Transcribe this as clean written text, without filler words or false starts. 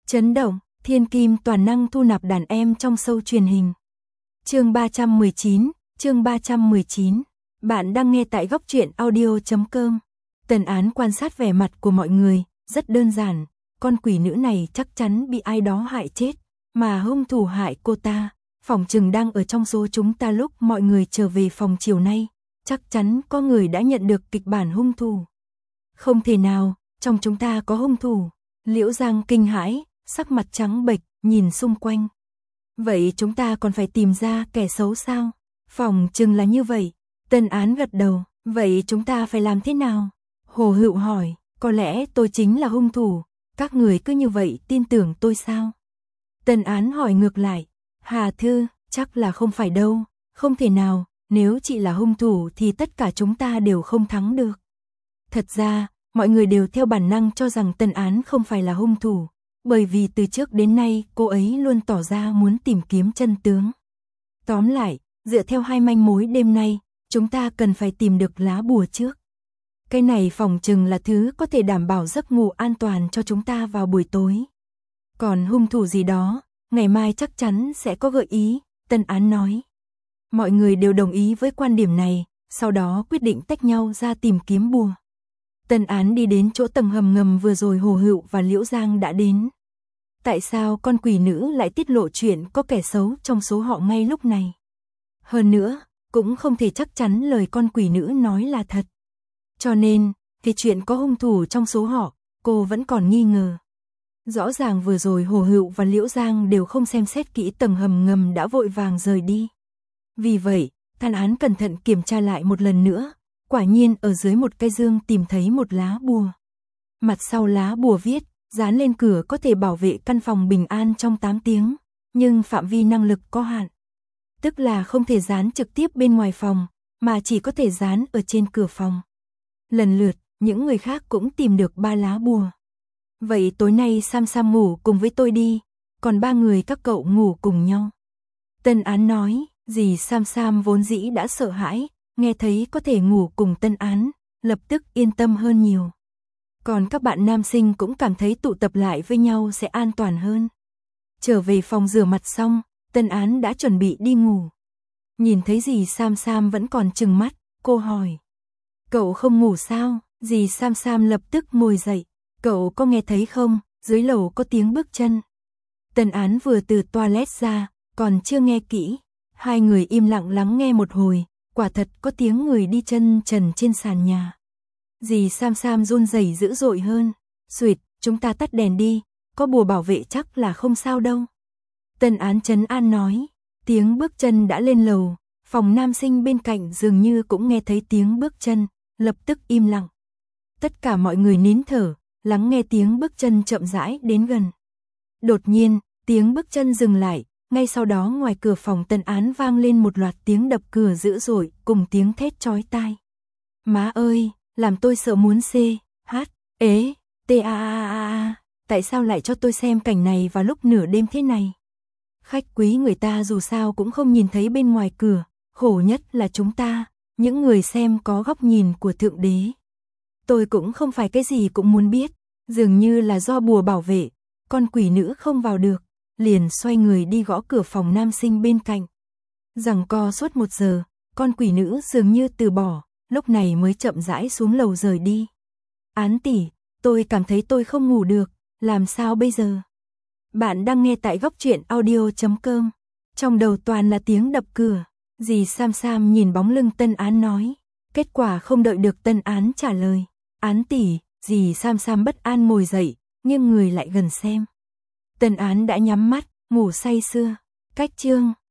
Chấn động, thiên kim toàn năng thu nạp đàn em trong show truyền hình. Chương 319. Bạn đang nghe tại góc truyện audio.com. Tần Án quan sát vẻ mặt của mọi người, rất đơn giản, con quỷ nữ này chắc chắn bị ai đó hại chết, mà hung thủ hại cô ta, phỏng chừng đang ở trong số chúng ta lúc mọi người trở về phòng chiều nay, chắc chắn có người đã nhận được kịch bản hung thủ. Không thể nào, trong chúng ta có hung thủ. Liễu Giang kinh hãi, sắc mặt trắng bệch, nhìn xung quanh. Vậy chúng ta còn phải tìm ra kẻ xấu sao? Phỏng chừng là như vậy. Tần Án gật đầu, vậy chúng ta phải làm thế nào? Hồ Hựu hỏi, có lẽ tôi chính là hung thủ, các người cứ như vậy tin tưởng tôi sao? Tần Án hỏi ngược lại, Hà Thư, chắc là không phải đâu, không thể nào, nếu chị là hung thủ thì tất cả chúng ta đều không thắng được. Thật ra, mọi người đều theo bản năng cho rằng Tần Án không phải là hung thủ, bởi vì từ trước đến nay cô ấy luôn tỏ ra muốn tìm kiếm chân tướng. Tóm lại, dựa theo hai manh mối đêm nay, chúng ta cần phải tìm được lá bùa trước. Cái này phỏng chừng là thứ có thể đảm bảo giấc ngủ an toàn cho chúng ta vào buổi tối. Còn hung thủ gì đó, ngày mai chắc chắn sẽ có gợi ý, Tần Án nói. Mọi người đều đồng ý với quan điểm này, sau đó quyết định tách nhau ra tìm kiếm bùa. Tần Án đi đến chỗ tầng hầm ngầm vừa rồi Hồ Hựu và Liễu Giang đã đến. Tại sao con quỷ nữ lại tiết lộ chuyện có kẻ xấu trong số họ ngay lúc này? Hơn nữa, cũng không thể chắc chắn lời con quỷ nữ nói là thật. Cho nên, cái chuyện có hung thủ trong số họ, cô vẫn còn nghi ngờ. Rõ ràng vừa rồi Hồ Hựu và Liễu Giang đều không xem xét kỹ tầng hầm ngầm đã vội vàng rời đi. Vì vậy, Tần Án cẩn thận kiểm tra lại một lần nữa, quả nhiên ở dưới một cái dương tìm thấy một lá bùa. Mặt sau lá bùa viết, dán lên cửa có thể bảo vệ căn phòng bình an trong 8 tiếng, nhưng phạm vi năng lực có hạn. Tức là không thể dán trực tiếp bên ngoài phòng, mà chỉ có thể dán ở trên cửa phòng. Lần lượt, những người khác cũng tìm được 3 lá bùa. Vậy tối nay Sam Sam ngủ cùng với tôi đi, còn 3 người các cậu ngủ cùng nhau. Tần Án nói, dì Sam Sam vốn dĩ đã sợ hãi, nghe thấy có thể ngủ cùng Tần Án, lập tức yên tâm hơn nhiều. Còn các bạn nam sinh cũng cảm thấy tụ tập lại với nhau sẽ an toàn hơn. Trở về phòng rửa mặt xong, Tần Án đã chuẩn bị đi ngủ. Nhìn thấy dì Sam Sam vẫn còn trừng mắt, cô hỏi. Cậu không ngủ sao? Dì Sam Sam lập tức ngồi dậy. Cậu có nghe thấy không? Dưới lầu có tiếng bước chân. Tần Án vừa từ toilet ra, còn chưa nghe kỹ. Hai người im lặng lắng nghe một hồi, quả thật có tiếng người đi chân trần trên sàn nhà. Dì Sam Sam run rẩy dữ dội hơn. Xuỵt, chúng ta tắt đèn đi, có bùa bảo vệ chắc là không sao đâu. Tần Án trấn an nói, tiếng bước chân đã lên lầu, phòng nam sinh bên cạnh dường như cũng nghe thấy tiếng bước chân, lập tức im lặng. Tất cả mọi người nín thở, lắng nghe tiếng bước chân chậm rãi đến gần. Đột nhiên, tiếng bước chân dừng lại, ngay sau đó ngoài cửa phòng Tần Án vang lên một loạt tiếng đập cửa dữ dội cùng tiếng thét chói tai. Má ơi, làm tôi sợ muốn tại sao lại cho tôi xem cảnh này vào lúc nửa đêm thế này? Khách quý người ta dù sao cũng không nhìn thấy bên ngoài cửa, khổ nhất là chúng ta, những người xem có góc nhìn của Thượng Đế. Tôi cũng không phải cái gì cũng muốn biết, dường như là do bùa bảo vệ, con quỷ nữ không vào được, liền xoay người đi gõ cửa phòng nam sinh bên cạnh. Giằng co suốt 1 giờ, con quỷ nữ dường như từ bỏ, lúc này mới chậm rãi xuống lầu rời đi. Án tỷ, tôi cảm thấy tôi không ngủ được, làm sao bây giờ? Bạn đang nghe tại góc truyện audio.com. Trong đầu toàn là tiếng đập cửa. Dì Sam Sam nhìn bóng lưng Tần Án nói. Kết quả không đợi được Tần Án trả lời. Án tỷ, dì Sam Sam bất an ngồi dậy, nghiêng người lại gần xem. Tần Án đã nhắm mắt, ngủ say sưa. Cách chương